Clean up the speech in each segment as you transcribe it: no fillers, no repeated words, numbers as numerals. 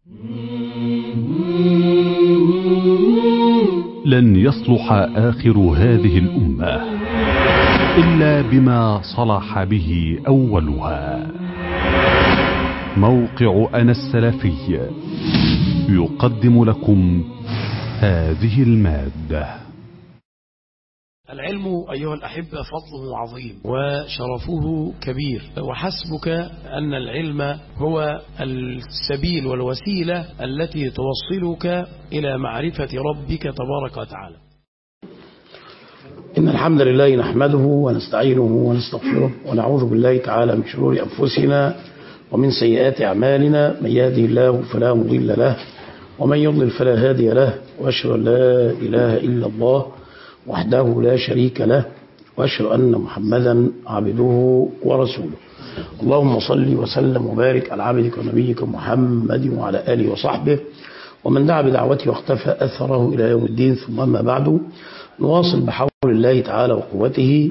لن يصلح آخر هذه الأمة إلا بما صلح به أولها. موقع أنا السلفي يقدم لكم هذه المادة. العلم أيها الأحبة فضله عظيم وشرفه كبير، وحسبك أن العلم هو السبيل والوسيلة التي توصلك إلى معرفة ربك تبارك وتعالى. إن الحمد لله نحمده ونستعينه ونستغفره ونعوذ بالله تعالى من شرور أنفسنا ومن سيئات أعمالنا. من يهده الله فلا مضل له ومن يضلل فلا هادي له، وأشهد أن لا إله إلا الله وحده لا شريك له، وأشهد أن محمدا عبده ورسوله. اللهم صل وسلم وبارك على عبدك ونبيك محمد وعلى آله وصحبه ومن دعا بدعوته واختفى أثره إلى يوم الدين. ثم أما بعد، نواصل بحول الله تعالى وقوته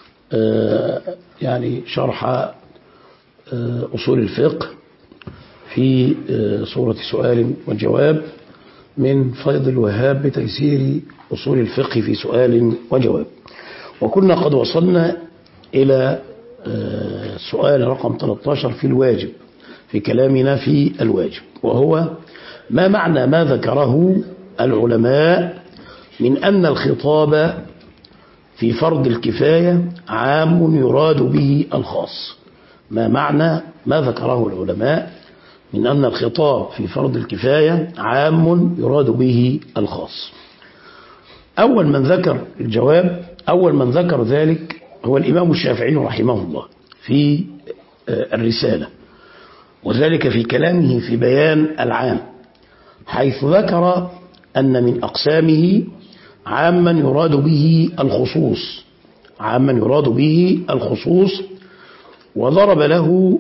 يعني شرح أصول الفقه في صورة سؤال وجواب من فيض الوهاب بتيسير أصول الفقه في سؤال وجواب. وكنا قد وصلنا إلى سؤال رقم 13 في الواجب، في كلامنا في الواجب، وهو ما معنى ما ذكره العلماء من أن الخطاب في فرض الكفاية عام يراد به الخاص. ما معنى ما ذكره العلماء من أن الخطاب في فرض الكفاية عام يراد به الخاص؟ أول من ذكر الجواب، أول من ذكر ذلك هو الإمام الشافعي رحمه الله في الرسالة، وذلك في كلامه في بيان العام، حيث ذكر أن من أقسامه عاما يراد به الخصوص، عاما يراد به الخصوص، وضرب له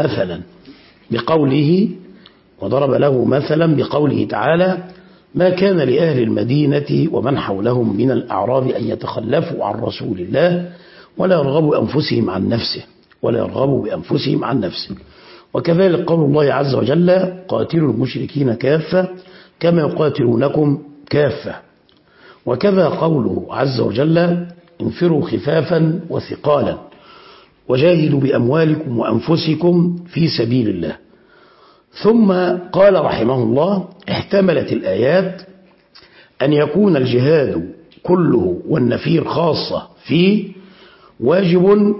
مثلا بقوله تعالى: ما كان لأهل المدينة ومن حولهم من الأعراب أن يتخلفوا عن رسول الله ولا يرغبوا بأنفسهم عن نفسه. وكذلك قول الله عز وجل: قاتلوا المشركين كافة كما يقاتلونكم كافة. وكذا قوله عز وجل: انفروا خفافا وثقالا وجاهدوا بأموالكم وأنفسكم في سبيل الله. ثم قال رحمه الله: احتملت الآيات أن يكون الجهاد كله والنفير خاصة فيه واجب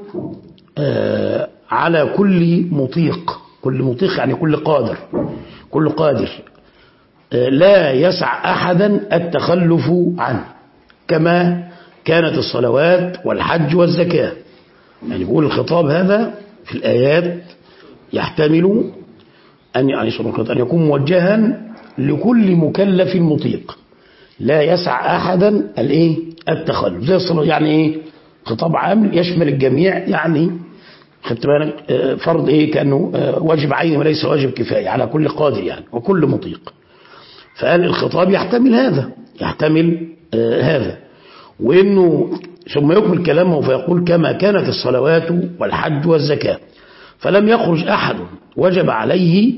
على كل مطيق. كل مطيق يعني كل قادر لا يسع أحدا التخلف عنه، كما كانت الصلوات والحج والزكاة. يعني يقول الخطاب هذا في الآيات يحتمل أن يكون موجها لكل مكلف مطيق لا يسع أحدا التخلف، زي الصلاة. يعني إيه؟ خطاب عام يشمل الجميع، يعني خدت بالك فرض كأنه واجب عين وليس واجب كفاية على كل قادر يعني وكل مطيق. فقال الخطاب يحتمل هذا، وإنه ثم يكمل كلامه فيقول: كما كانت الصلوات والحج والزكاة، فلم يخرج أحد وجب عليه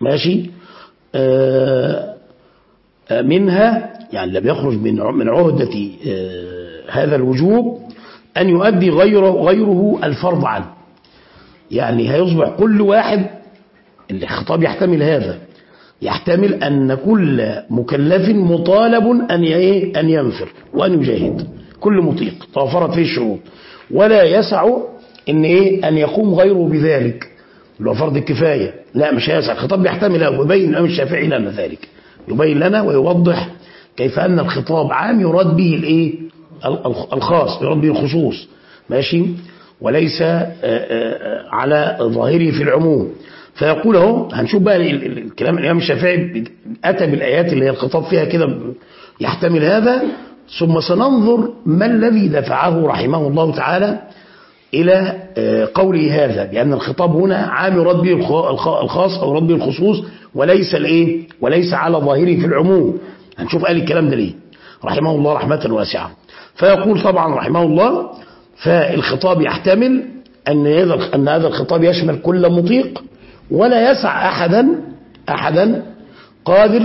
منها، يعني لم يخرج من عهدة هذا الوجوب أن يؤدي غيره الفرض عنه. يعني هيصبح كل واحد، الخطاب يحتمل أن كل مكلف مطالب أن ينفر وأن يجاهد، كل مطيق توفرت فيه الشروط، ولا يسع أن يقوم غيره بذلك لو فرض الكفاية. لا، مش هيسع. الخطاب يحتمل، ويبين الإمام الشافعي لنا ذلك، يبين لنا ويوضح كيف أن الخطاب عام يراد به الخاص، يراد به الخصوص، ماشي، وليس على ظاهره في العموم. فيقول اهو، هنشوف بقى الكلام الإمام الشافعي أتى بالآيات اللي هي الخطاب فيها كده يحتمل هذا، ثم سننظر ما الذي دفعه رحمه الله تعالى إلى قوله هذا بأن الخطاب هنا عام يراد به الخاص أو يراد به الخصوص، وليس على ظاهره في العموم. هنشوف قال الكلام ده ليه رحمه الله رحمة واسعة. فيقول طبعا رحمه الله: فالخطاب يحتمل أن هذا الخطاب يشمل كل مطيق، ولا يسع أحدا قادر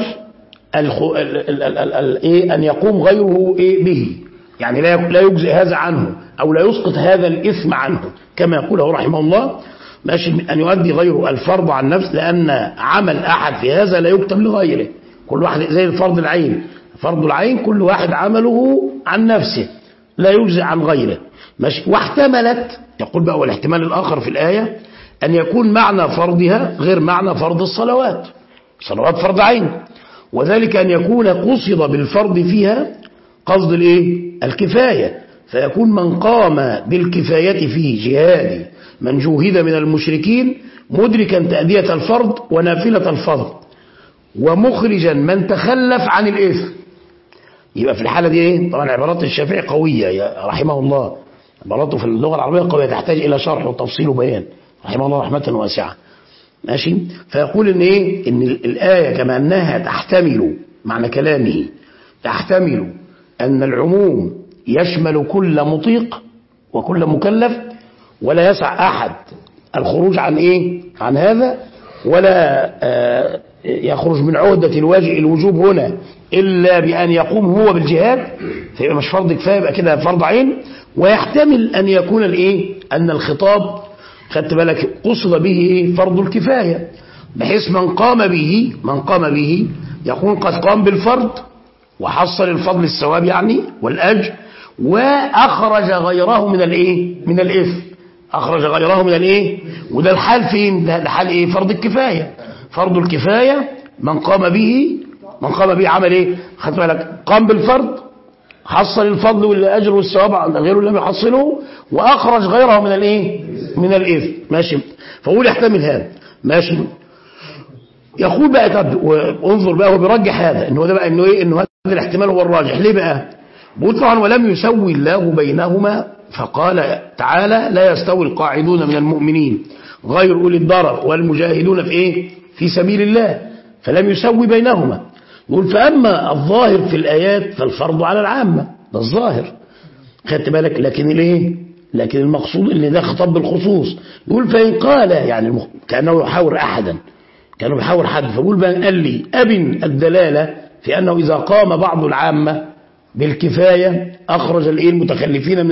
أن يقوم غيره به، يعني لا يجزئ هذا عنه أو لا يسقط هذا الإثم عنه كما يقوله رحمه الله، ماشي، أن يؤدي غيره الفرض عن نفس، لأن عمل أحد في هذا لا يكتب لغيره، كل واحد زي الفرض العين، فرض العين كل واحد عمله عن نفسه لا يجزئ عن غيره، ماشي. واحتملت، يقول بقى والاحتمال الآخر في الآية أن يكون معنى فرضها غير معنى فرض الصلوات، صلوات فرض عين، وذلك أن يكون قصد بالفرض فيها قصد الكفاية، فيكون من قام بالكفاية في جهاد من جوهد من المشركين مدركا تأدية الفرض ونافلة الفضل، ومخرجا من تخلف عن الإثم. يبقى في الحالة دي طبعا عبارات الشافعي قوية رحمه الله، عباراته في اللغة العربية قوية تحتاج إلى شرح وتفصيل وبيان رحمه الله رحمة واسعة، ماشي. فيقول إن الآية كما أنها تحتمل، معنى كلامه تحتمل أن العموم يشمل كل مطيق وكل مكلف، ولا يسع أحد الخروج عن هذا، ولا يخرج من عهدة الوجوب هنا إلا بأن يقوم هو بالجهاد، فيبقى مش فرض كفاية، يبقى كده فرض عين. ويحتمل أن يكون أن الخطاب خدت بالك قصد به فرض الكفاية، بحيث من قام به يكون قد قام بالفرض وحصل الفضل الثواب يعني والأجر، وأخرج غيره من الإثم، أخرج غيره من وده الحال فين؟ ده الحال فرض الكفاية. فرض الكفاية من قام به عمل خدت بالك، قام بالفرض حصل الفضل والأجر والثواب، غيره لم يحصله، وأخرج غيره من الإثم، ماشي. فقول يحتمل هذا، ماشي. يقول بقى طب انظر بقى، هو بيرجح هذا إنه ده بقى إنه هذا الاحتمال هو الراجح. ليه بقى؟ بقول طبعا ولم يسوي الله بينهما، فقال تعالى لا يستوي القاعدون من المؤمنين غير أولي الضرر والمجاهدون في سبيل الله، فلم يسوي بينهما. يقول فأما الظاهر في الآيات فالفرض على العامة، ده الظاهر خدت بالك، لكن المقصود اللي ده خطاب بالخصوص. يقول فإن قال يعني كأنه يحاور أحدا، كانوا بيحاور حد، فقول بقى قال لي أبن الدلالة في أنه إذا قام بعض العامة بالكفاية أخرج المتخلفين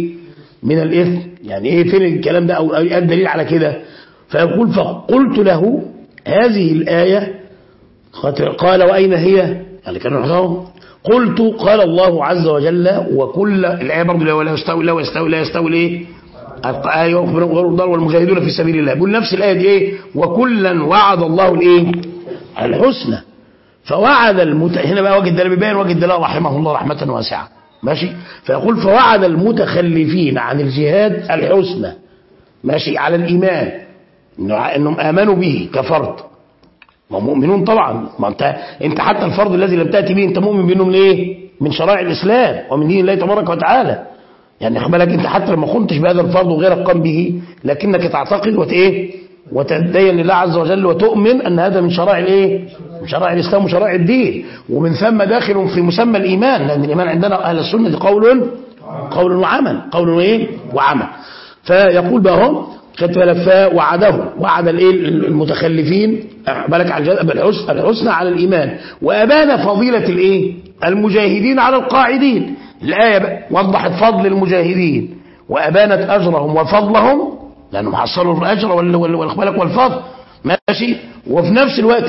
من الإثم، يعني فين الكلام ده أو الدليل على كده؟ فيقول فقلت له هذه الآية قال وأين هي؟ يعني كانوا يحضروا، قلت قال الله عز وجل وكل الآية برضه لا يستوي الآية والمجاهدون في سبيل الله، بيقول نفس الآية دي وكلا وعد الله الحسنى، فوعد هنا بقى وجه الدلالة بيبين وجه الدلالة رحمه الله رحمة واسعة، ماشي. فيقول فوعد المتخلفين عن الجهاد الحسنى، ماشي، على الإيمان إنهم آمنوا به كفرض، ومؤمنون طبعا، ما انت حتى الفرض الذي لم تأتي به انت مؤمن بأنه من شرائع الإسلام ومن دين الله تبارك وتعالى، يعني خد بالك انت حتى لما قمتش بهذا الفرض وغيرك قام به، لكنك تعتقد وتدين لله عز وجل وتؤمن أن هذا من شرائع من شرائع الإسلام وشرائع الدين، ومن ثم داخل في مسمى الإيمان، لأن الإيمان عندنا أهل السنة قول وعمل، وعمل. فيقول بقى هم خدت بالك وعد المتخلفين بالك على الحسنى على الإيمان، وأبان فضيلة المجاهدين على القاعدين. الآية وضحت فضل المجاهدين وأبانت أجرهم وفضلهم، لأنهم حصلوا الأجر والفضل، ماشي. وفي نفس الوقت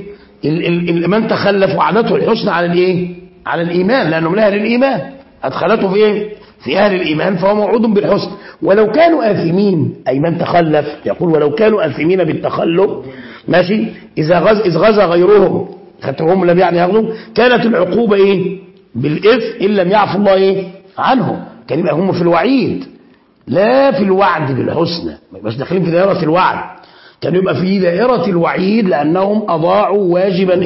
من تخلف وعدته الحسنى على الإيمان، لأنهم لأهل الإيمان أدخلته في أهل الإيمان، فهو موعود بالحسن. ولو كانوا آثمين، أي من تخلف، يقول ولو كانوا آثمين بالتخلف، ماشي، إذ غزا غيرهم خدتهم لم يعني يغزوا، كانت العقوبة بالإثم إن لم يعفو الله عنهم، كان يبقى هم في الوعيد لا في الوعد بالحسنى، مش داخلين في دائرة الوعد، كان يبقى في دائرة الوعيد لأنهم أضاعوا واجبا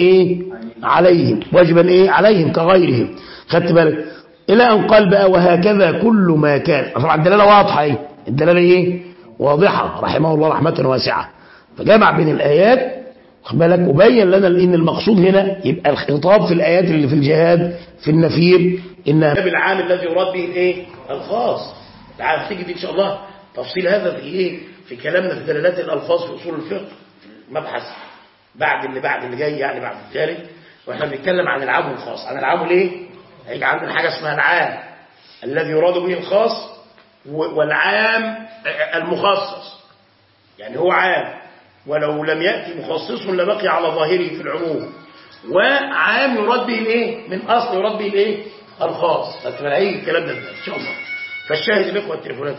عليهم كغيرهم، خدت بالك. إلى أن قال بقى وهكذا كل ما كان، طبعا الدلالة واضحة الدلالة واضحة رحمه الله رحمة واسعة، فجمع بين الآيات خد بالك، وبين لنا إن المقصود هنا يبقى الخطاب في الآيات اللي في الجهاد في النفير إنها بالعام الذي يراد به الخاص. تعال تيجي إن شاء الله تفصيل هذا في كلامنا في دلالات الألفاظ في أصول الفقه، مبحث بعد اللي جاي يعني بعد الثالث. واحنا بنتكلم عن العام والخاص. عن العام ليه؟ هيجي عندنا حاجة اسمها العام الذي يراد به الخاص والعام المخصص. يعني هو عام ولو لم يأتي مخصص لبقي على ظاهره في العموم، وعام يراد به الايه؟ من اصل يراد به الايه؟ الخاص. هتلاقي الكلام ده ان شاء الله. فالشاهد الاخوه التليفونات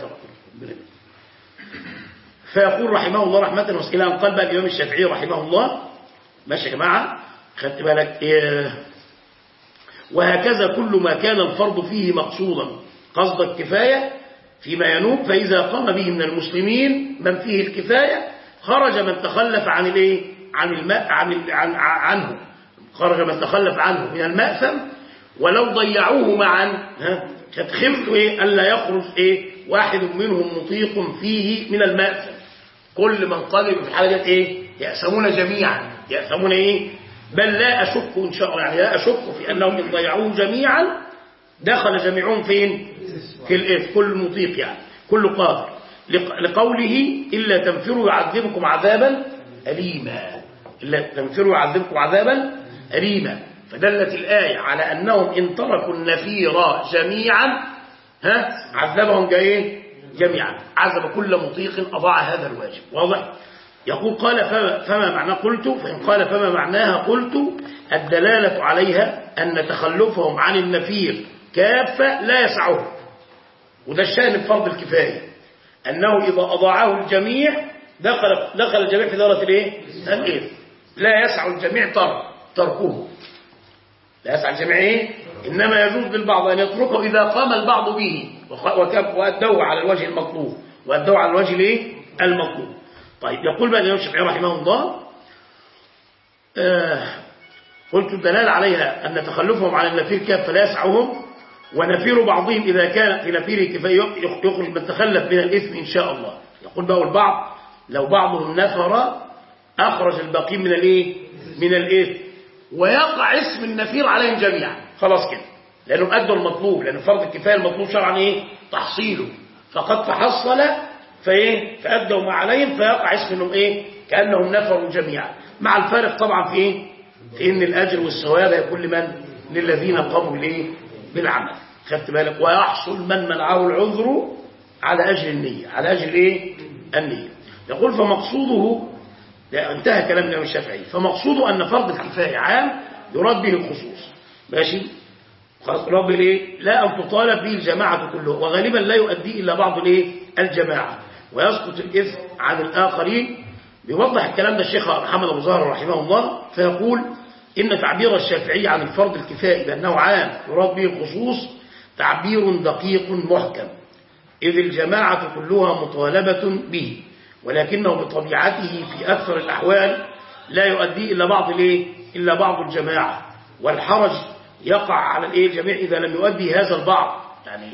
فيقول رحمه الله رحمه واسئله. قال بقى الامام الشافعي رحمه الله، ماشي يا جماعه، خدت بالك إيه؟ وهكذا كل ما كان الفرض فيه مقصودا قصد الكفايه فيما ينوب، فاذا قام به من المسلمين من فيه الكفايه خرج من تخلف عن الايه؟ عنه، خرج من تخلف عنه من المأثم. ولو ضيعوه معا قد خفت ايه؟ الا يخرج ايه؟ واحد منهم مطيق فيه من المأثم. كل من قال في الحاله دي ايه؟ يأثمون جميعا. يأثمون ايه؟ بل لا اشك ان شاء الله، يعني لا اشك في انهم ان ضيعوه جميعا دخل جميعهم فين؟ في الاثم. كل مطيق يعني كل قادر، لقوله إلا تنفروا يعذبكم عذابا أليما. إلا تنفروا يعذبكم عذابا أليما. فدلت الآية على أنهم إن تركوا النفير جميعا عذبهم جميعا، عذب كل مطيق أضاع هذا الواجب. واضح؟ يقول قال فما معناه قلت، فإن قال فما معناها قلت الدلالة عليها أن تخلفهم عن النفير كافة لا يسعهم. وده الشأن بفرض الكفاية، أنه إذا أضاعه الجميع دخل الجميع في دارة الإيه؟ الإثم. لا يسع الجميع تركه، لا يسع الجميع إيه؟ إنما يجوز للبعض أن يتركه إذا قام البعض به وأدوه على الوجه المطلوب، وأدوه على الوجه الإيه؟ المطلوب. طيب يقول بقى الإمام الشافعي رحمه الله قلت الدلالة عليها أن تخلفهم عن النفير كافة لا يسعهم، ونفير بعضهم إذا كان في نفيره كفاية يخرج من تخلف من الإثم إن شاء الله. يقول بقى البعض لو بعضهم نفر أخرج الباقين من الإيه؟ من الإثم، ويقع اسم النفير عليهم جميعا. خلاص كده، لأنهم أدوا المطلوب، لأن فرض الكفاية المطلوب شرعا إيه؟ تحصيله، فقد تحصل فإيه؟ فأدوا ما عليهم، فيقع اسم إنهم إيه؟ كأنهم نفروا جميعا، مع الفارق طبعا في إيه؟ في إن الأجر والثواب يكون لمن؟ للذين قاموا بالإيه؟ بالعمل. خدت بالك؟ ويحصل من منعه العذر على أجل النية، على أجل إيه؟ النية. يقول فمقصوده، انتهى كلام الإمام الشافعي، فمقصوده أن فرض الكفاية عام يراد به الخصوص. ماشي؟ رب الايه؟ لا أن تطالب به الجماعة كله، وغالبا لا يؤدي إلا بعض الايه؟ الجماعة، ويسقط الإثم عن الآخرين. بيوضح الكلام ده الشيخ محمد أبو زهر رحمه الله، فيقول إن تعبير الشافعي عن الفرض الكفائي بأنه عام يراد به الخصوص تعبير دقيق محكم، إذ الجماعة كلها مطالبة به، ولكنه بطبيعته في أكثر الأحوال لا يؤدي إلا بعض الايه؟ إلا بعض الجماعة، والحرج يقع على الايه؟ الجميع إذا لم يؤدي هذا البعض، يعني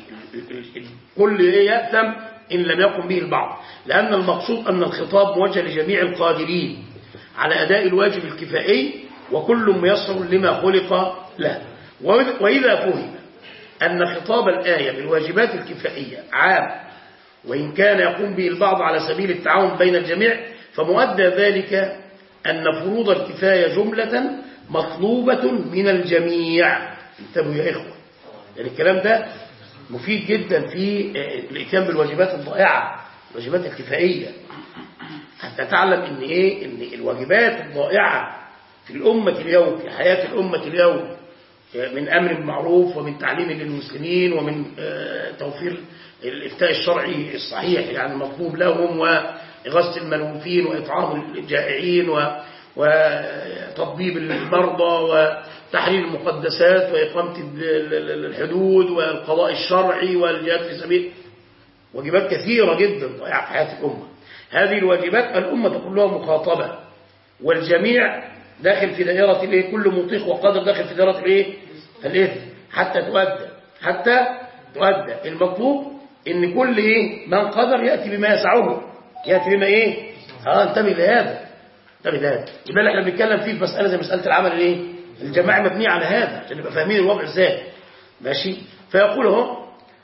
الكل يأثم إن لم يقم به البعض، لأن المقصود أن الخطاب موجه لجميع القادرين على أداء الواجب الكفائي، وكل ميسر لما خلق له. وإذا فهم أن خطاب الآية بالواجبات الكفائية عام، وإن كان يقوم به البعض على سبيل التعاون بين الجميع، فمؤدى ذلك أن فروض الكفاية جملة مطلوبة من الجميع. انتبهوا يا إخوة، يعني الكلام ده مفيد جدا في الإتيان بالواجبات الضائعة، الواجبات الكفائية، حتى تعلم إن إيه؟ إن الواجبات الضائعة في الأمة اليوم، في حياة الأمة اليوم، من أمر بالمعروف ومن تعليم للمسلمين ومن توفير الإفتاء الشرعي الصحيح يعني المطلوب لهم، وإغاثة الملهوفين وإطعام الجائعين وتطبيب المرضى وتحرير المقدسات وإقامة الحدود والقضاء الشرعي والجهاد في سبيل، واجبات كثيرة جدا ضائعة في حياة الأمة. هذه الواجبات الأمة كلها مخاطبة، والجميع داخل في دائرة الايه؟ كل مطيق وقادر داخل في دائرة الايه؟ الإثم، حتى تؤدى المطلوب ان كل ايه؟ من قدر يأتي بما يسعه، يأتي بما ايه؟ انتبه لهذا، انتبه لهذا. يبقى احنا بنتكلم فيه في مسألة زي مسألة العمل الايه؟ الجماعة مبنية على هذا عشان نبقى فاهمين الوضع ازاي. ماشي؟ فيقول اهو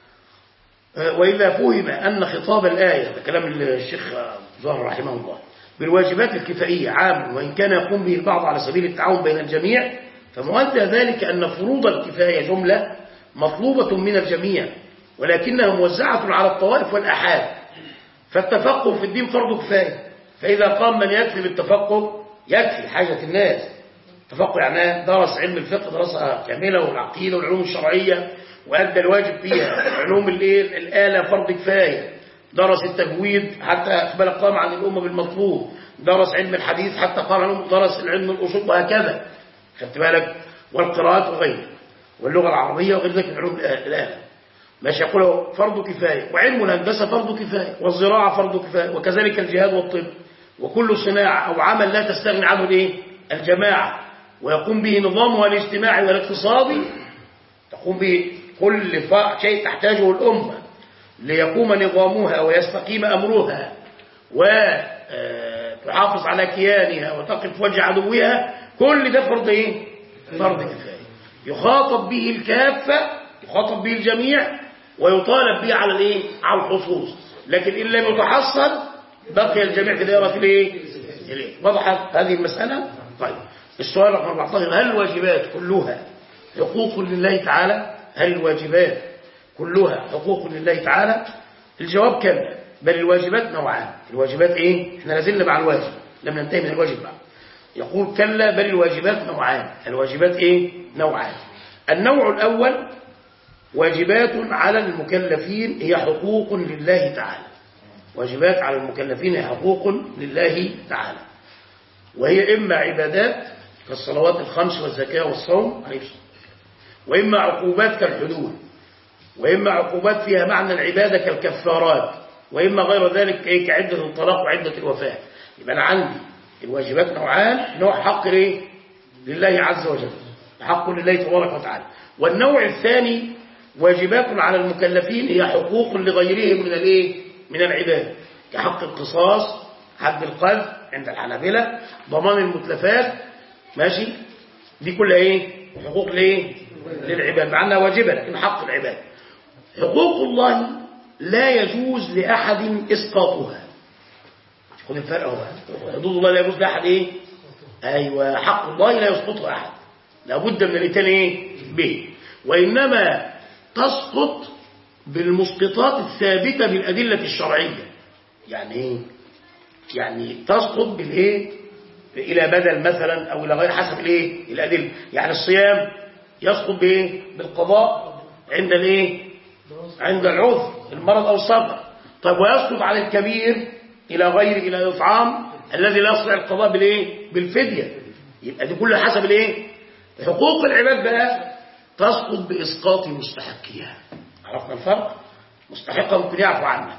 وإذا فهم أن خطاب الآية، ده كلام الشيخ زهر رحمه الله، بالواجبات الكفائية عام، وإن كان يقوم به البعض على سبيل التعاون بين الجميع، فمؤدى ذلك أن فروض الكفاية جملة مطلوبة من الجميع، ولكنها موزعة على الطوائف والأحاد. فالتفقه في الدين فرض كفاية، فإذا قام من يكفي بالتفقه يكفي حاجة الناس. التفقه يعني درس علم الفقه دراسة كاملة، والعقيدة والعلوم الشرعية وأدى الواجب فيها. علوم الآلة فرض كفاية، درس التجويد حتى أقبل قام عن الأمة بالمطلوب، درس علم الحديث حتى قام عن الأمة، درس العلم الأصول وهكذا. خدت بالك؟ والقراءات وغيره، واللغة العربية وغير ذلك من علوم الآلة. ماشي، يقول فرض كفاية. وعلم الهندسة فرض كفاية، والزراعة فرض كفاية، وكذلك الجهاد والطب، وكل صناعة أو عمل لا تستغني عنه الإيه؟ الجماعة، ويقوم به نظامها الاجتماعي والاقتصادي، تقوم به كل شيء تحتاجه الأمة ليقوم نظامها ويستقيم أمرها وتحافظ على كيانها وتقف وجه عدوها. كل ده فرض إيه؟ فرض كفاية، يخاطب به الكافة، يخاطب به الجميع، ويطالب به على الإيه؟ على الخصوص. لكن إن لم يتحصل بقي الجميع في دائرة الإيه؟ وضحت هذه المسألة؟ طيب، السؤال رقم 14: هل الواجبات كلها حقوق لله تعالى؟ هل الواجبات كلها حقوق لله تعالى؟ الجواب كلا، بل الواجبات نوعان. الواجبات ايه؟ احنا لازلنا مع الواجب، لم ننتهي من الواجب بعد. يقول كلا، بل الواجبات نوعان. الواجبات ايه؟ نوعان. النوع الأول واجبات على المكلفين هي حقوق لله تعالى. واجبات على المكلفين هي حقوق لله تعالى، وهي إما عبادات كالصلوات الخمس والزكاة والصوم، وإما عقوبات كالحدود، وإما عقوبات فيها معنى العبادة كالكفارات، وإما غير ذلك كعدة الطلاق وعدة الوفاة. يبقى أنا عندي الواجبات نوعان: نوع حق لله عز وجل، حق لله تبارك وتعالى. والنوع الثاني واجبات على المكلفين هي حقوق لغيرهم من العباد، كحق القصاص، حد القذف عند الحنابلة، ضمان المتلفات. ماشي، دي كلها ايه؟ حقوق للعباد، مع انها واجبة لكن حق العباد. حقوق الله لا يجوز لأحد إسقاطها. خذ الفرق اهو، حدود الله لا يجوز لأحد ايه؟ ايوه، حق الله لا يسقطه أحد، لابد من الاتنين ايه؟ به. وإنما تسقط بالمسقطات الثابتة بالأدلة الشرعية. يعني ايه؟ يعني تسقط بالايه؟ الى بدل مثلا او الى غير حسب الايه؟ الادله. يعني الصيام يسقط بايه؟ بالقضاء عند الايه؟ عند العذر، المرض او السفر. طيب، ويسقط على الكبير الى الاطعام الذي لا يستطيع القضاء بالايه؟ بالفديه. يبقى دي كلها حسب الايه؟ حقوق العباد بقى تسقط باسقاط مستحقها. عرفنا الفرق؟ مستحقه ممكن يعفو عنه،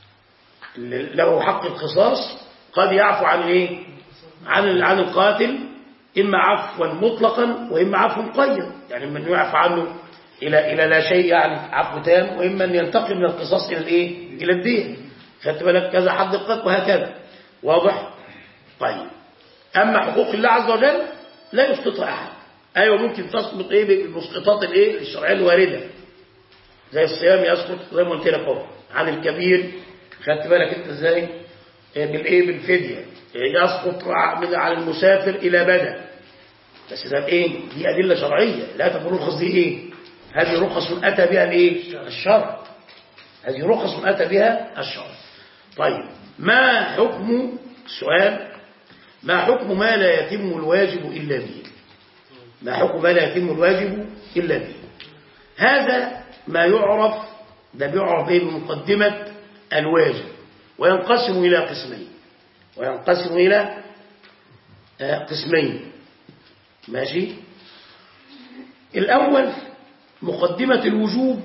له حق القصاص قد يعفو عن ايه؟ عن القاتل، اما عفوا مطلقا واما عفوا مقيد. يعني من يعفو عنه الى لا شيء، يعني عفو تام، واما ان ينتقل من القصاص الى الايه؟ الى الدين. خدت بالك؟ كذا حد القتل وهكذا. واضح؟ طيب، اما حقوق الله عز وجل لا يسقطها احد. ايوه، ممكن تسقط ايه؟ بالمسقطات الايه؟ الشرعيه الوارده، زي الصيام يسقط زي ما قلت لك اهو عن الكبير. خدت بالك انت ازاي؟ بالايه؟ بالفديه. يسقط على المسافر الى بدل، بس ده بايه؟ دي ادله شرعيه. لا تكون رخص دي ايه؟ هذه رخص اتى بها الايه؟ الشرع. هذه رخص اتى بها الشرع. طيب، ما حكم السؤال؟ ما حكم ما لا يتم الواجب الا به؟ ما حكم ما لا يتم الواجب الا به؟ هذا ما يعرف، ده بيعرف ايه؟ بمقدمه الواجب، وينقسم إلى قسمين. ماشي. الأول مقدمة الوجوب،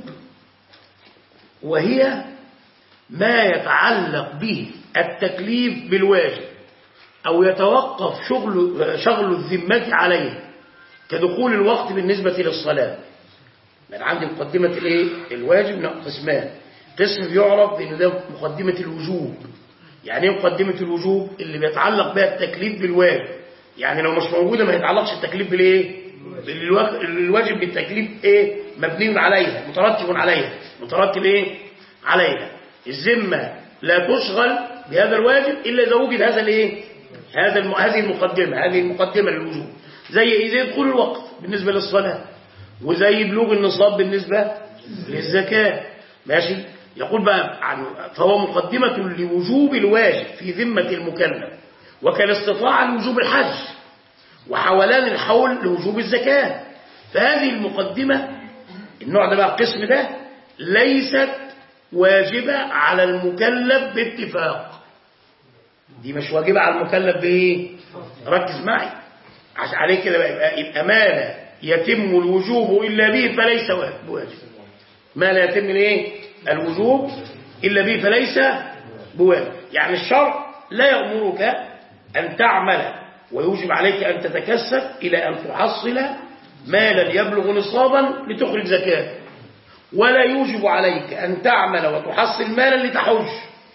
وهي ما يتعلق به التكليف بالواجب أو يتوقف شغل الذمة عليه، كدخول الوقت بالنسبة للصلاة. من عندي مقدمة الواجب قسمان. قسم يعرف بأن ده مقدمة الوجوب. يعني ايه مقدمة الوجوب؟ اللي بيتعلق بها التكليف بالواجب. يعني لو مش موجودة ما يتعلقش التكليف بالايه؟ الواجب بالتكليف ايه؟ مبني عليها، مترتب ايه؟ عليها. الذمة لا تشغل بهذا الواجب إلا إذا وجد هذا الإيه؟ هذه المقدمة للوجوب، زي إذا يدخل الوقت بالنسبة للصلاة، وزي بلوغ النصاب بالنسبة للزكاة. ماشي. يقول بقى فهو مقدمة لوجوب الواجب في ذمة المكلف، وكالاستطاعة لوجوب الحج، وحولان الحول لوجوب الزكاة. فهذه المقدمة النوع ده بقى القسم ده ليست واجبة على المكلف باتفاق. دي مش واجبة على المكلف بإيه؟ ركز معي عشان عليه كده بقى يبقى ما لا يتم الوجوب إلا به فليس بواجب. ما لا يتم الايه؟ الوجوب إلا به فليس بواجب. يعني الشرع لا يأمرك أن تعمل ويوجب عليك أن تتكسب إلى أن تحصل مالا يبلغ نصابا لتخرج زكاة، ولا يوجب عليك أن تعمل وتحصل مالا لتحج.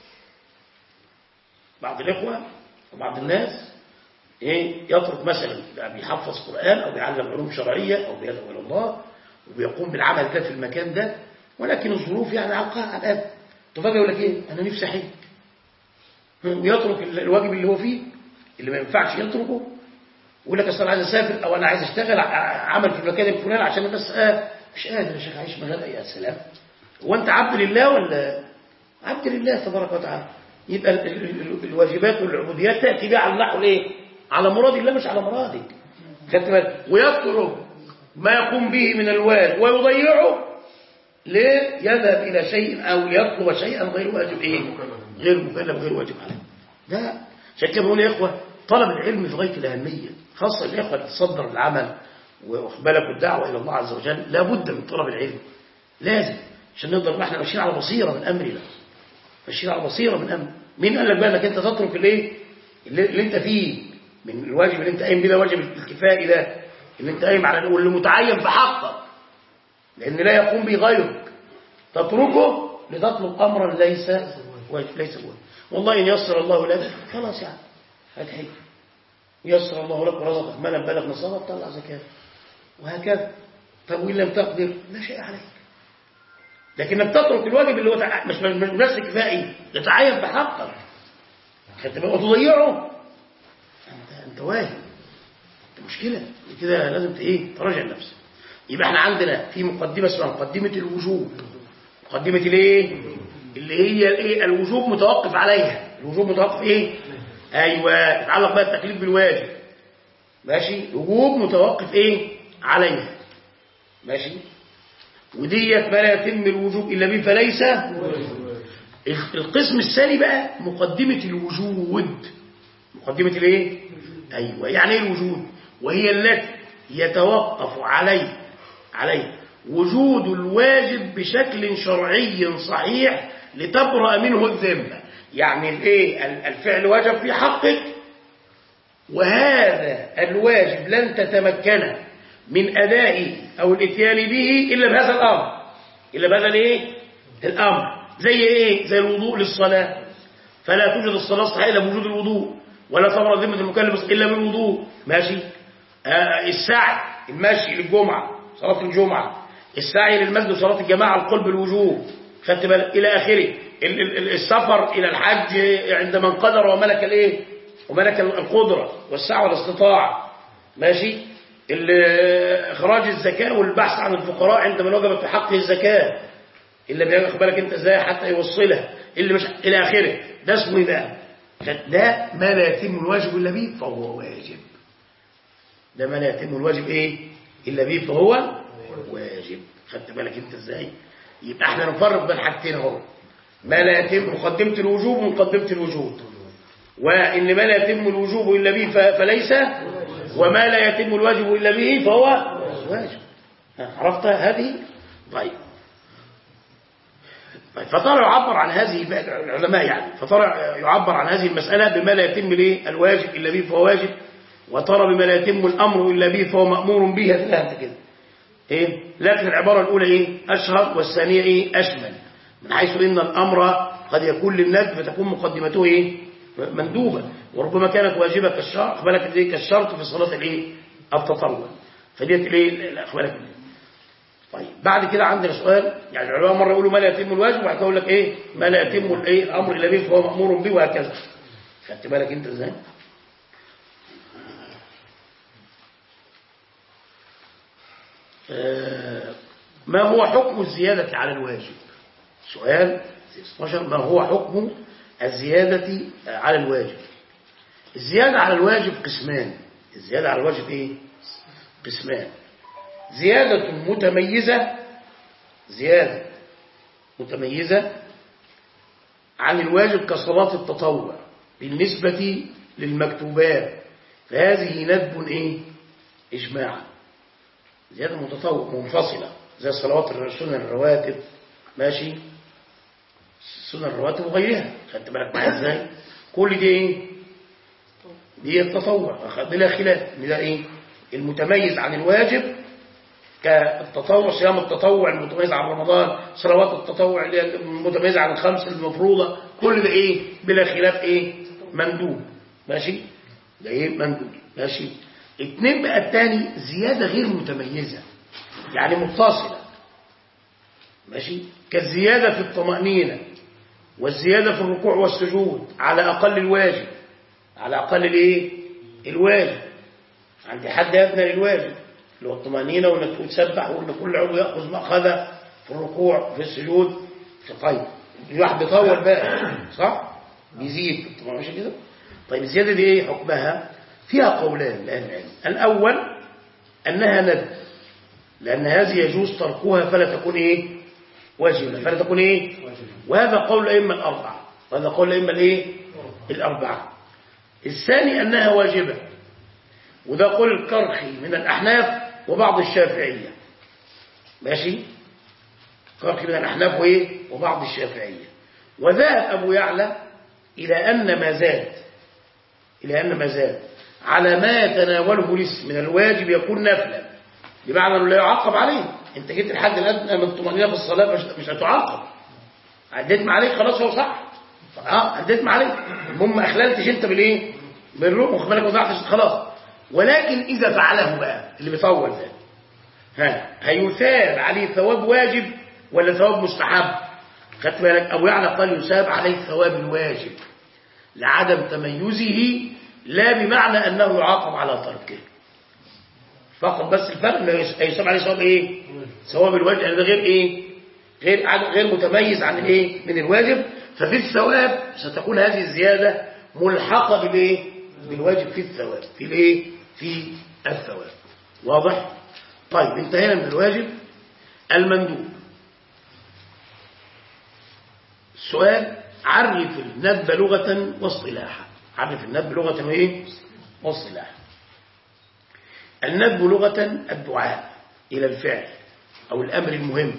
بعض الإخوة وبعض الناس يترك مثلا بيحفظ قرآن أو بيعلم علوم شرعية أو بيدعو إلى الله وبيقوم بالعمل ده في المكان ده، ولكن الظروف يعني عقها على الأب. تفاجئ يقول لك إيه؟ أنا نفسي أحج، ويترك الواجب اللي هو فيه اللي ما ينفعش يتركه، ويقول لك أصل أنا عايز أسافر أو أنا عايز أشتغل عمل في المكان الفلاني عشان بس مش قادر يا شيخ أعيش من غير يا سلام. هو أنت عبد لله ولا عبد لله تبارك وتعالى؟ يبقى الواجبات والعبوديات تأتي بها على النحو الايه؟ على مراد الله مش على مرادك. خدت بالك؟ ويترك ما يقوم به من الواجب ويضيعه ليذهب إلى شيء أو ليطلب شيئا غير واجب إيه؟ غير مكلف غير واجب عليه. ده عشان كده بقول يا إخوة طلب العلم في غاية الأهمية، خاصة الإخوة اللي تصدر العمل وإقبالك الدعوة إلى الله عز وجل، لابد من طلب العلم، لازم عشان نقدر ما احنا ماشيين على بصيرة من أمرنا، ماشيين على بصيرة من أمر. مين قال لك بقى انك انت تترك الايه اللي انت فيه من الواجب اللي انت قايم بيه، واجب الكفايه ده اللي انت قايم على واللي متعين في حقك لان لا يقوم به غيرك، تتركه لتطلب امرا ليس واجب ليس واجب. والله ان يسر الله لك خلاص يعني هتحج، يسر الله لك ورزقك مالا بلغ نصابك طلع زكاه وهكذا. طب وان لم تقدر لا شيء عليك، لكنك تترك الواجب اللي هو مش بس كفائي يتعين بحقك تبقى تضيعه، انت واهم، انت مشكله كده، لازم تراجع نفسك. يبقى احنا عندنا في مقدمه اسمها مقدمه الوجوب، مقدمه الايه اللي هي الايه الوجوب متوقف عليها، الوجوب متوقف ايه ايوه يتعلق بقى التكليف بالواجب، ماشي، الوجوب متوقف ايه عليها، ماشي، وديت ما لا يتم الوجوب إلا به فليس. القسم الثاني بقى مقدمة الوجود، مقدمة الايه ايوه يعني ايه الوجود؟ وهي التي يتوقف عليه وجود الواجب بشكل شرعي صحيح لتبرأ منه الذمة. يعني الايه الفعل واجب في حقك، وهذا الواجب لن تتمكن من أدائه أو الاتيان به إلا بهذا الأمر، إلا بهذا الايه الأمر. زي ايه؟ زي الوضوء للصلاة، فلا توجد الصلاة صحيحة إلا بوجود الوضوء، ولا تبرأ ذمة المكلف إلا بالوضوء، ماشي. السعي المشي للجمعة صلاة الجمعة، السعي للمسجد وصلاة الجماعة القلب الوجوب، خدت بالك إلى آخره. السفر إلى الحج عند من قدر وملك الايه وملك القدرة والسعة والاستطاعة، ماشي. إخراج الزكاة والبحث عن الفقراء عند من وجبت في حقه الزكاة، اللي بياخد بالك انت ازاي حتى يوصلها، اللي مش الى اخره. ده اسمه ايه بقى؟ ده ما لا يتم الواجب الا به فهو واجب. ده ما لا يتم الواجب ايه الا به فهو واجب. خدت بالك انت ازاي؟ يبقى احنا نفرق بين حاجتين اهو، ما لا يتم مقدمة الوجوب ومقدمة الوجود، وان ما لا يتم الوجوب الا به فليس، وما لا يتم الواجب الا به فهو واجب. عرفت هذه؟ طيب فطار يعبر عن هذه العلماء يعني فطار يعبر عن هذه المسألة بما لا يتم الواجب إلا به فهو واجب، وترى بما لا يتم الأمر إلا به فهو مأمور به. هتلاقيها كده إيه؟ لكن العبارة الأولى إيه أشهر والثانية إيه أشمل، من حيث إن الأمر قد يكون للندب فتكون مقدمته إيه مندوبة، وربما كانت واجبة كالشرط بالك كالشرط في صلاة الإيه التطوع. فديت الإيه أخبارك طيب بعد كده عندنا سؤال، يعني العلماء مرة يقولوا ما لا يتم الواجب، وبعد كده يقول لك ايه ما لا يتم الايه الامر الا به فهو مأمور به، وهكذا. خدت بالك انت ازاي؟ ما هو حكم الزيادة على الواجب؟ سؤال 16، ما هو حكم الزيادة على الواجب؟ الزيادة على الواجب قسمان. الزيادة على الواجب ايه؟ قسمان. زيادة متميزة، زيادة متميزة عن الواجب كصلاة التطوع بالنسبة للمكتوبات، فهذه ندب ايه؟ إجماعا. زيادة متطوع منفصلة زي صلوات السنن الرواتب، ماشي، السنن الرواتب وغيرها. خدت بالك معايا ازاي؟ كل دي ايه؟ دي التطوع بلا خلاف ان ده ايه؟ المتميز عن الواجب كالتطوع، صيام التطوع المتميز عن رمضان، صلوات التطوع اللي هي المتميزة عن الخمس المفروضة، كل ده ايه؟ بلا خلاف ايه؟ مندوب. ماشي؟ ده ايه؟ مندوب. ماشي؟ اتنين بقى التاني زيادة غير متميزة، يعني متصلة، ماشي، كالزيادة في الطمأنينة والزيادة في الركوع والسجود على أقل الواجب، على أقل الايه؟ الواجب، عند حد أدنى للواجب اللي هو الطمأنينة، وانك تسبح، وان كل عضو يأخذ مأخذه في الركوع في السجود. طيب الواحد بيطول بقى، صح؟ بيزيد مش كده؟ طيب الزيادة دي ايه حكمها؟ فيها قولان لأهل العلم. الأول أنها ندب، لأن هذه يجوز تركها فلا تكون إيه؟ واجبة، فلا تكون إيه؟ وهذا قول الأئمة الأربعة، وهذا قول الأئمة الإيه؟ الأربعة. الثاني أنها واجبة، وده قول الكرخي من الأحناف وبعض الشافعية. ماشي؟ كرخي من الأحناف وإيه؟ وبعض الشافعية. وذهب أبو يعلى إلى أن ما زاد على ما يتناوله الاسم من الواجب يكون نفلا، بمعنى انه لا يعاقب عليه. انت جيت الحد الادنى من الطمأنينة في الصلاة مش هتعاقب، عديت ما عليك خلاص، هو صح، عديت ما عليك، المهم ما اخللتش انت بالايه؟ بالروح، واخد بالك، وضعتش خلاص. ولكن اذا فعله بقى اللي بيطول ده، هيثاب عليه ثواب واجب ولا ثواب مستحب؟ خدت بالك؟ ابو يعلى قال يثاب عليه ثواب الواجب لعدم تميزه، لا بمعنى أنه يعاقب على تركه فقط، بس الفرق أنه يسمى عليه ثواب إيه؟ ثواب الواجب، يعني ده غير إيه؟ غير متميز عن الإيه؟ من الواجب. ففي الثواب ستكون هذه الزيادة ملحقة بالإيه؟ بالواجب في الثواب، في الإيه؟ في الثواب. واضح؟ طيب انتهينا من الواجب. المندوب. السؤال: عرف الندب لغة واصطلاحا. عرف الندب لغة وايه؟ واصطلاحا. الندب لغة الدعاء إلى الفعل أو الأمر المهم،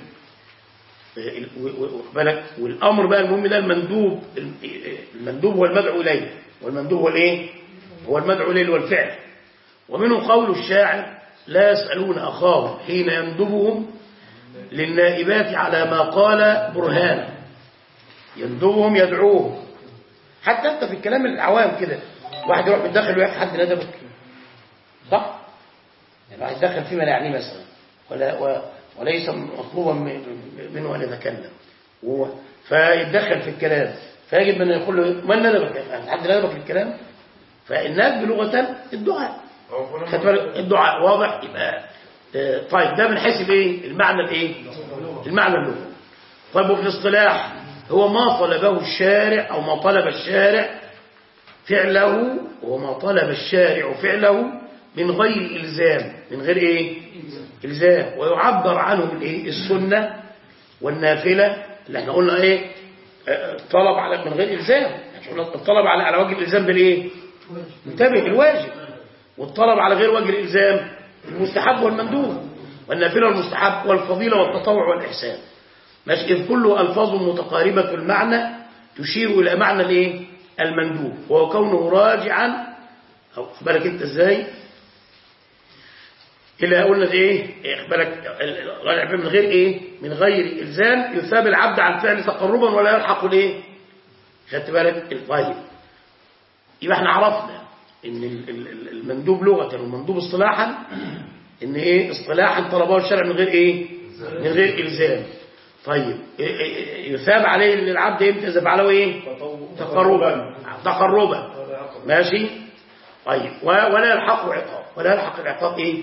والأمر بقى المهم ده المندوب. المندوب هو المدعو إليه، والمندوب هو الايه؟ هو المدعو إليه والفعل. ومنه قول الشاعر: لا يسألون أخاهم حين يندبهم للنائبات على ما قال برهان. يندبهم يدعوهم. حتى انت في الكلام العوام كده، واحد يروح متدخل ويحكي حد ندبك، صح؟ يعني واحد يدخل فيما لا يعنيه مثلا، وليس مطلوبا منه ان يتكلم، فيتدخل في الكلام، فيجب ان يقول له: من ندبك؟ حد ندبك للكلام؟ فالندب بلغة الدعاء. الدعاء. واضح؟ يبقى طيب ده من حيث الايه؟ المعنى الايه؟ المعنى اللغوي. طيب وفي الاصطلاح هو ما طلبه الشارع أو ما طلب الشارع فعله، وما طلب الشارع فعله من غير إلزام، من غير إيه؟ إلزام. ويعبر عنه بالإيه؟ السنة والنافلة اللي احنا قلنا إيه؟ طلب على من غير إلزام، الطلب على وجه الإلزام بالإيه؟ انتبه، الواجب. والطلب على غير وجه الإلزام المستحب والمندوب، والنافلة والمستحب والفضيلة والتطوع والإحسان. ماشي؟ إذ كله ألفاظ متقاربة المعنى تشير إلى معنى الايه؟ المندوب، وهو كونه راجعا، أو بالك أنت إزاي؟ إلى قلنا إيه؟ بالك راجع من غير إيه؟ من غير إلزام، يثاب العبد عن فعل تقربا ولا يلحق الإيه؟ خدت بالك؟ طيب يبقى احنا عرفنا إن المندوب لغة والمندوب اصطلاحا إن إيه؟ اصطلاحا طلبه الشرع من غير إيه؟ من غير إلزام. طيب يثاب عليه للعبد امتى إذا فعله ايه؟ تقربا ماشي. طيب ولا يلحق عقاب، ولا يلحق العقاب ايه؟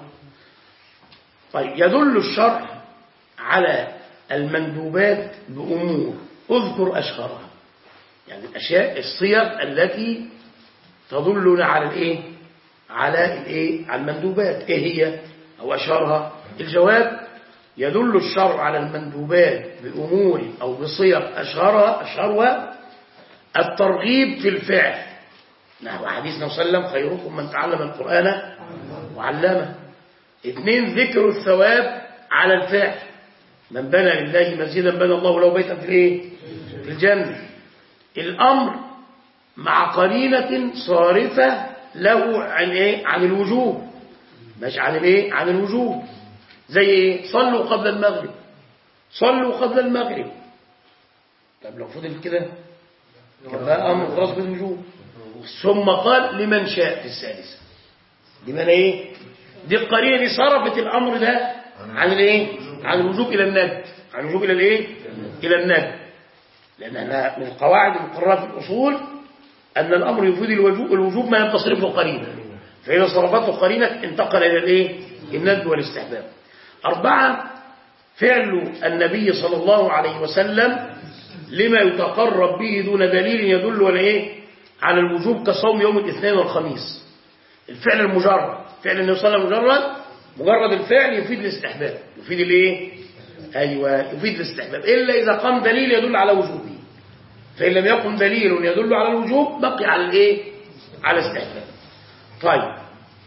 طيب يدل الشرع على المندوبات بأمور اذكر أشهرها، يعني الأشياء الصيغ التي تدلنا على الايه؟ على الايه؟ على المندوبات. ايه هي او اشهرها؟ الجواب: يدل الشرع على المندوبات بأمور او بصيغ اشهرها الترغيب في الفعل، نحو حديثنا صلى الله عليه وسلم: خيركم من تعلم القرآن وعلمه. 2 ذكر الثواب على الفعل، من بنى لله مسجدا بنى الله له بيتا في الايه؟ في الجنة. الامر مع قرينة صارفة له عن ايه؟ عن الوجوب، مش عن الايه؟ عن الوجوب. زي ايه؟ صلوا قبل المغرب، صلوا قبل المغرب. طب لو فضل كده كان بقى امر خلاص بالوجوب. ثم قال لمن شاء في السادسة، لمن ايه؟ دي القرينة دي صرفت الامر ده عن الايه؟ عن الوجوب الى الندب، عن الوجوب الى الايه؟ الى الندب. لان من القواعد المقررة في الاصول أن الأمر يفيد الوجوب ما لم تصرفه قرينة، فإذا صرفته قرينة انتقل إلى الإيه؟ الندب والاستحباب. 4 فعل النبي صلى الله عليه وسلم لما يتقرب به دون دليل يدل على إيه؟ على الوجوب، كصوم يوم الاثنين والخميس. الفعل المجرد، فعل النبي صلى الله عليه وسلم مجرد الفعل يفيد الاستحباب، يفيد الإيه؟ أيوة، يفيد الاستحباب، إلا إذا قام دليل يدل على وجوبه. فإن لم يقم دليل يدل على الوجوب بقي على الايه؟ على الاستحباب. طيب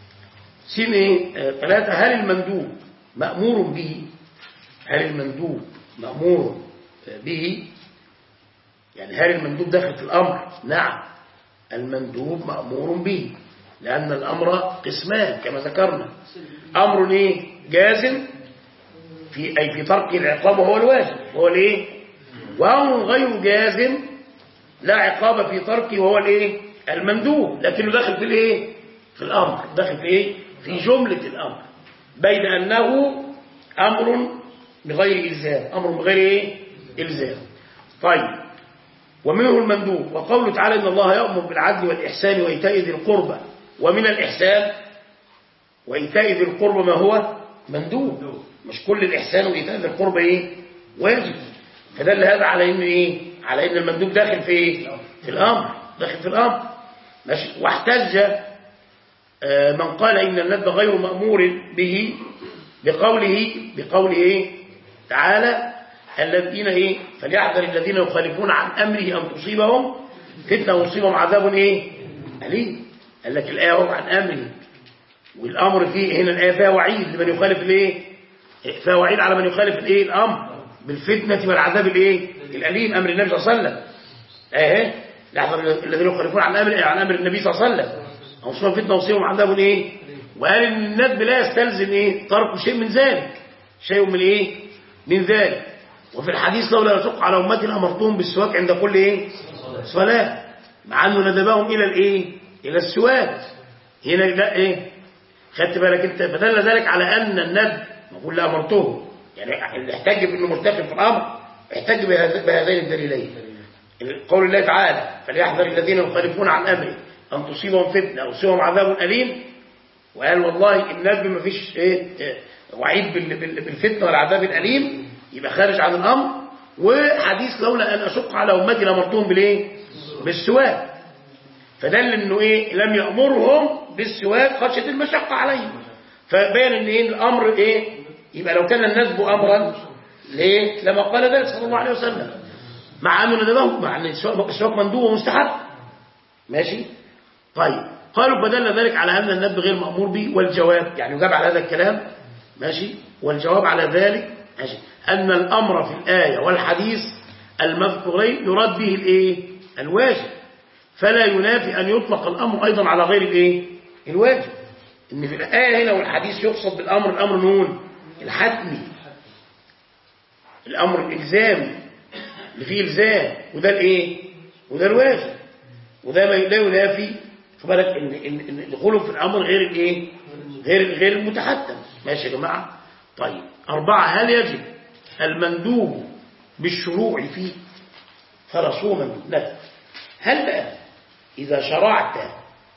3 هل المندوب مأمور به؟ هل المندوب مأمور به؟ يعني هل المندوب داخل في الأمر؟ نعم، المندوب مأمور به، لأن الأمر قسمان كما ذكرنا: أمر ايه؟ جازم في ترك العقاب وهو الواجب وهو الايه؟ وأمر غير جازم لا عقاب في تركه وهو الايه؟ المندوب، لكنه داخل في الايه؟ في الامر، داخل في ايه؟ في جمله الامر، بين انه امر بغير الزام، امر بغير ايه؟ الزام. طيب ومنه المندوب، وقوله تعالى: ان الله يأمر بالعدل والاحسان وايتاء ذي القربى. ومن الاحسان وايتاء ذي القربى ما هو مندوب، مش كل الاحسان وايتاء ذي القربى ايه؟ واجب. فدل هذا على ان ايه؟ على ان المندوب داخل في ايه؟ في الامر، داخل في الامر ماشي. واحتج من قال ان الندب غير مأمور به بقوله ايه؟ تعالى: الذين ايه؟ فليحذر الذين يخالفون عن امره ان تصيبهم فتنه ويصيبهم عذاب ايه؟ أليم. قال لك الايه هو عن امره، والامر فيه هنا الايه فيها وعيد لمن يخالف الايه؟ فيها وعيد على من يخالف الايه؟ الامر بالفتنه والعذاب الايه؟ الأليم. أمر النبي صلى الله عليه وسلم لحظة الذين يخالفون عن أمر النبي صلى الله عليه وسلم أو صيغة فتنة وصيغة عذاب إيه؟ وقال إن الندب لا يستلزم إيه؟ ترك شيء من ذلك، شيء من إيه؟ من ذلك. وفي الحديث: لولا يشق على أمتي لأمرتهم بالسواك عند كل إيه؟ صلاة، مع أنه ندبهم إلى الإيه؟ إلى السواك. هنا لا إيه؟ خدت بالك أنت؟ فدل ذلك على أن الندب نقول لأمرتهم، يعني اللي احتج بأنه مرتكب في الأمر احتج بهذين الدليلين. قول الله تعالى: فليحذر الذين يخالفون عن امره ان تصيبهم فتنه او يصيبهم عذاب اليم. وقال والله الندب ما فيش وعيد بالفتنه والعذاب الاليم، يبقى خارج عن الامر. وحديث: لولا ان اشق على امتي لامرتهم بالايه؟ بالسواك. فدل انه ايه؟ لم يامرهم بالسواك خشيه المشقه عليهم، فبين ان ايه؟ الامر ايه؟ يبقى لو كان الندب امرا ليه؟ لما قال ذلك صلى الله عليه وسلم، مع أنه ندبه، مع أن السواك مندوب ومستحب ماشي. طيب قالوا فدل ذلك على أن الندب غير مأمور به. والجواب، يعني يجاب على هذا الكلام ماشي، والجواب على ذلك ماشي أن الأمر في الآية والحديث المذكورين يراد به الإيه؟ الواجب، فلا ينافي أن يطلق الأمر أيضا على غير الإيه؟ الواجب. إن في الآية هنا والحديث يقصد بالأمر الأمر نون الحتمي، الأمر الإلزامي اللي فيه إلزام، وده الإيه؟ وده الواجب، وده لا ينافي فبالك إن دخوله في الأمر غير الإيه؟ غير المتحتم. ماشي يا جماعة؟ طيب 4، هل يجب المندوب بالشروع فيه؟ فرسوه مندوب. لا، هل بقى إذا شرعت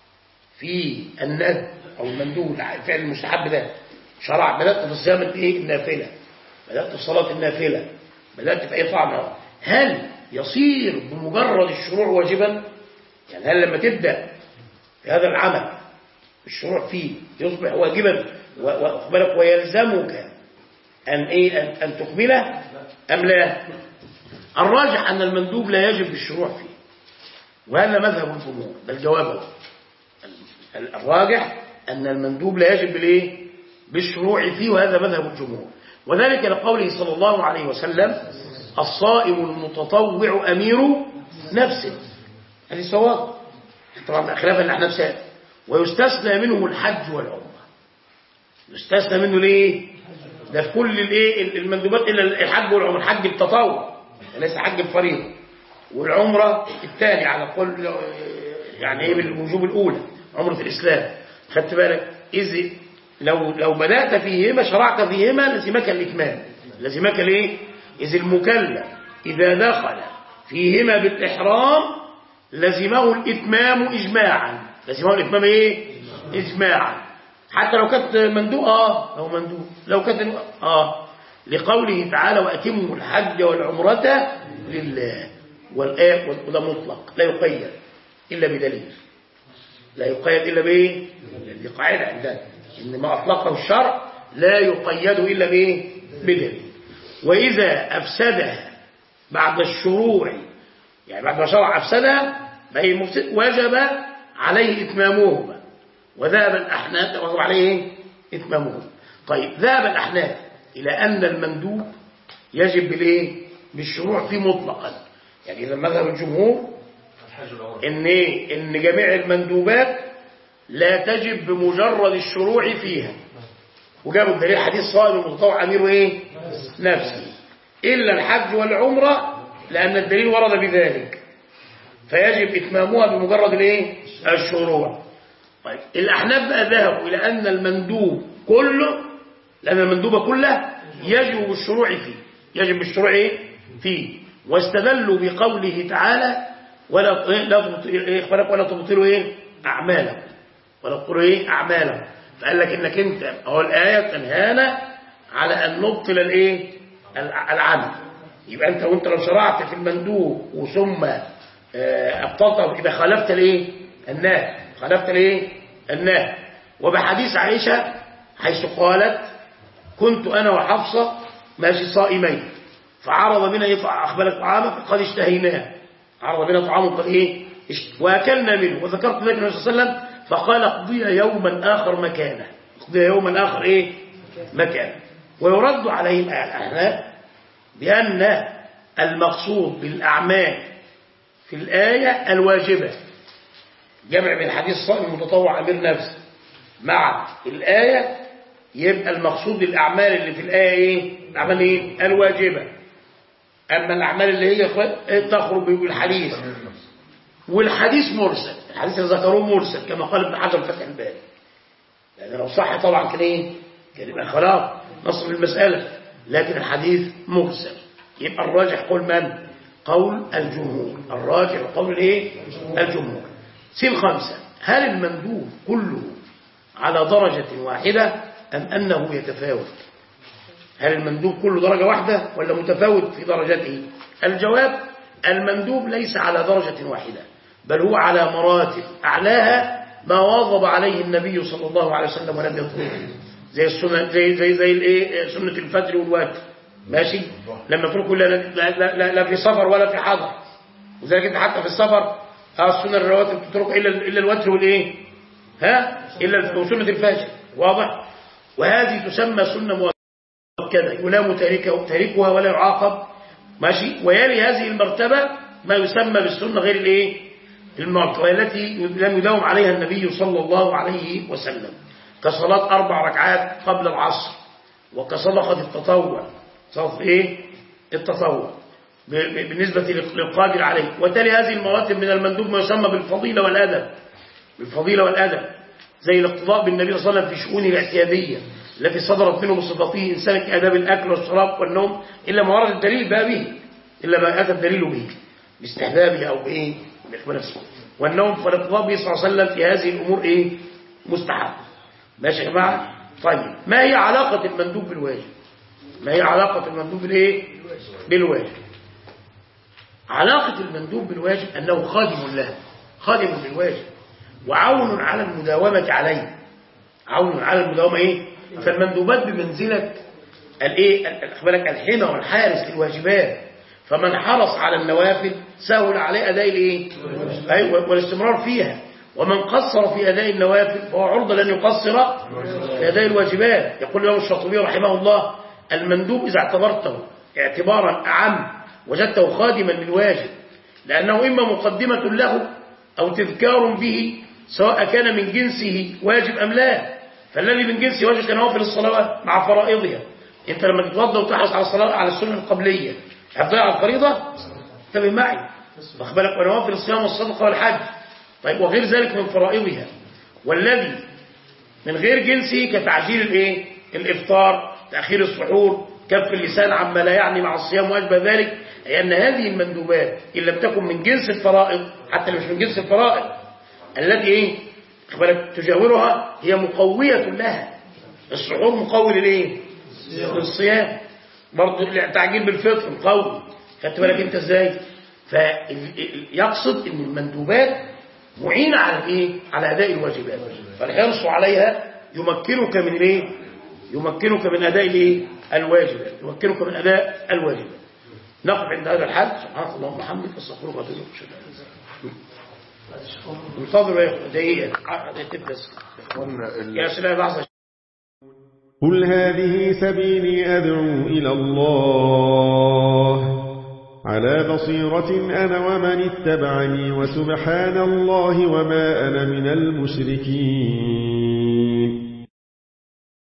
في الندب أو المندوب فعل المستحب ده، بدأت في الصيام النافلة، بدأت في صلاة النافلة، بدأت في أي طعم، هل يصير بمجرد الشروع واجبا؟ يعني هل لما تبدأ في هذا العمل الشروع فيه يصبح واجبا ويلزمك أن تكمله أم لا؟ الراجح أن المندوب لا يجب الشروع فيه، وهذا مذهب الجمهور. ده الجواب. الراجح أن المندوب لا يجب بالشروع فيه، وهذا مذهب الجمهور، وذلك لقوله صلى الله عليه وسلم: الصائم المتطوع أمير نفسه. هذه صواب طبعا خلافا للأحناف، ويستثنى منه الحج والعمرة. يستثنى منه ليه؟ ده في كل المندوبات إلا الحج والعمرة. الحج التطوع وليس حج الفريضة، والعمرة الثاني على قول يعني بالوجوب الأولى عمرة الإسلام. خدت بالك؟ إذ لو بدأت فيهما شرعت فيهما لزمك الإكمال، لزمك إذ المكلف إذا دخل فيهما بالإحرام لزمه الإتمام إجماعا. لزمه الإتمام إجماعا، حتى لو كانت مندوب أو مندوب لو كانت لقوله تعالى: وأتموا الحج والعمرة لله. والآية وده مطلق لا يقيد إلا بدليل، لا يقيد إلا بإيه؟ دي قاعدة عندنا إن ما أطلقه الشرع لا يقيد إلا بدليل. وإذا أفسدها بعد الشروع، يعني بعد ما شرع أفسدها وجب عليه إتمامهما، وذهب الأحناف وجب عليه إتمامهما. طيب ذهب الأحناف إلى أن المندوب يجب بالشروع فيه مطلقا. يعني إذا مذهب الجمهور إن جميع المندوبات لا تجب بمجرد الشروع فيها، وجابوا الدليل حديث صائم المتطوع أمير نفسه، إلا الحج والعمرة لأن الدليل ورد بذلك، فيجب إتمامها بمجرد الشروع. طيب الأحناف بقى ذهبوا إلى أن المندوب كله، لأن المندوب كله يجب بالشروع فيه، يجب بالشروع فيه، واستدلوا بقوله تعالى: ولا تبطلوا أعمالكم، ولا تبطلوا أعمالكم. فقال لك إنك أنت أهو الآية تنهانا على أن نبطل العمل. يبقى أنت وأنت لو شرعت في المندوب وثم أبطلته يبقى خالفت النهي، خالفت النهي. وبحديث عائشة حيث قالت: كنت أنا وحفصة ماشي صائمين فعرض بنا أخبرك طعامك قد اشتهيناه، عرض بنا طعامه قد وأكلنا منه، وذكرت ذلك النبي صلى الله عليه وسلم فقال: اقضي يوما آخر مكانه، اقضي يوما آخر مكانه. ويرد عليهم الأحناف بأن المقصود بالأعمال في الآية الواجبة، جمع من حديث صائم المتطوع أمير نفسه مع الآية، يبقى المقصود بالأعمال اللي في الآية الأعمال الواجبة. أما الأعمال اللي هي تخرج بالحديث، والحديث مرسل، الحديث اللي ذكروه مرسل كما قال ابن حجر فتح الباري، لأن لو صح طبعا كان يبقى خلاص نصف المسألة، لكن الحديث مرسل. يبقى الراجح قول من؟ قول الجمهور. الراجح قول الجمهور. 5، هل المندوب كله على درجة واحدة أم أنه يتفاوت؟ هل المندوب كله درجة واحدة ولا متفاوت في درجاته؟ الجواب: المندوب ليس على درجة واحدة، بل هو على مراتب، أعلاها ما واظب عليه النبي صلى الله عليه وسلم ولم يتركه، زي السنة زي سنة الفجر والوتر، ماشي، لم يتركه لا في سفر ولا في حضر. وذلك انت حتى في السفر السنة الرواتب تترك إلا الوتر إلا سنة الفجر، واضح؟ وهذه تسمى سنة مؤكدة يلام تاركها ولا يعاقب، ماشي. ويلي هذه المرتبة ما يسمى بالسنة غير المؤكدة، والتي لم يداوم عليها النبي صلى الله عليه وسلم، كصلاة 4 ركعات قبل العصر، وكصدقة التطوع، صدقة التطوع بالنسبة للقادر عليه. وتالي هذه المراتب من المندوب ما يسمى بالفضيلة والأدب، زي الاقتضاء بالنبي صلى الله عليه وسلم في شؤون الاعتيادية، التي صدرت منه بصفته إنسان كآداب الأكل والشراب والنوم إلا ما ورد الدليل بقى به، إلا ما أتى الدليل به باستحبابه أو بإيه بنفسه. والنوم فالاقتضاء به صلى الله عليه وسلم في هذه الأمور إيه مستحب. ماشي يا جماعة؟ طيب ما هي علاقة المندوب بالواجب؟ ما هي علاقة المندوب بالإيه بالواجب؟ علاقة المندوب بالواجب أنه خادم له، خادم للواجب وعون على المداومة عليه، عون على المداومة إيه؟ فالمندوبات بمنزلة الإيه الحمى والحارس للواجبات، فمن حرص على النوافل سهل عليه أداء الإيه والاستمرار فيها، ومن قصر في أداء النوافل فهو عرضة لن يقصر في أداء الواجبات. يقول له الشاطبي رحمه الله المندوب إذا اعتبرته اعتبارا أعم وجدته خادما للواجب، لأنه إما مقدمة له أو تذكار به سواء كان من جنسه واجب أم لا. فالذي من جنسه واجب كنوافل الصلوات مع فرائضها. أنت لما تتوضا وتحرص على الصلاة على السنة القبلية هتضيع على الفريضة؟ انتبه معي، واخد بالك، ونوافل الصيام والصدقة والحج. طيب وغير ذلك من فرائضها. والذي من غير جنسه كتعجيل الايه الافطار، تأخير السحور، كف اللسان عما لا يعني مع الصيام وأشبه ذلك، أي أن هذه المندوبات إن لم تكن من جنس الفرائض، حتى مش من جنس الفرائض التي ايه تجاورها، هي مقوية لها. السحور مقوي للايه للصيام، برضه التعجيل بالفطر مقوي. خدت بالك انت ازاي؟ فيقصد ان المندوبات معينة على الايه على اداء الواجبات، فالحرص عليها يمكنك من الايه يمكنك من اداء الايه الواجبات، يمكنك من اداء الواجبات. نقف عند هذا الحد. سبحانك اللهم وبحمدك استغفرك واتوب اليك. انتظروا يا دقيقة بس يا سلام لحظة. قل هذه سبيلي أدعو إلى الله على بصيرة أنا ومن اتبعني وسبحان الله وما أنا من المشركين.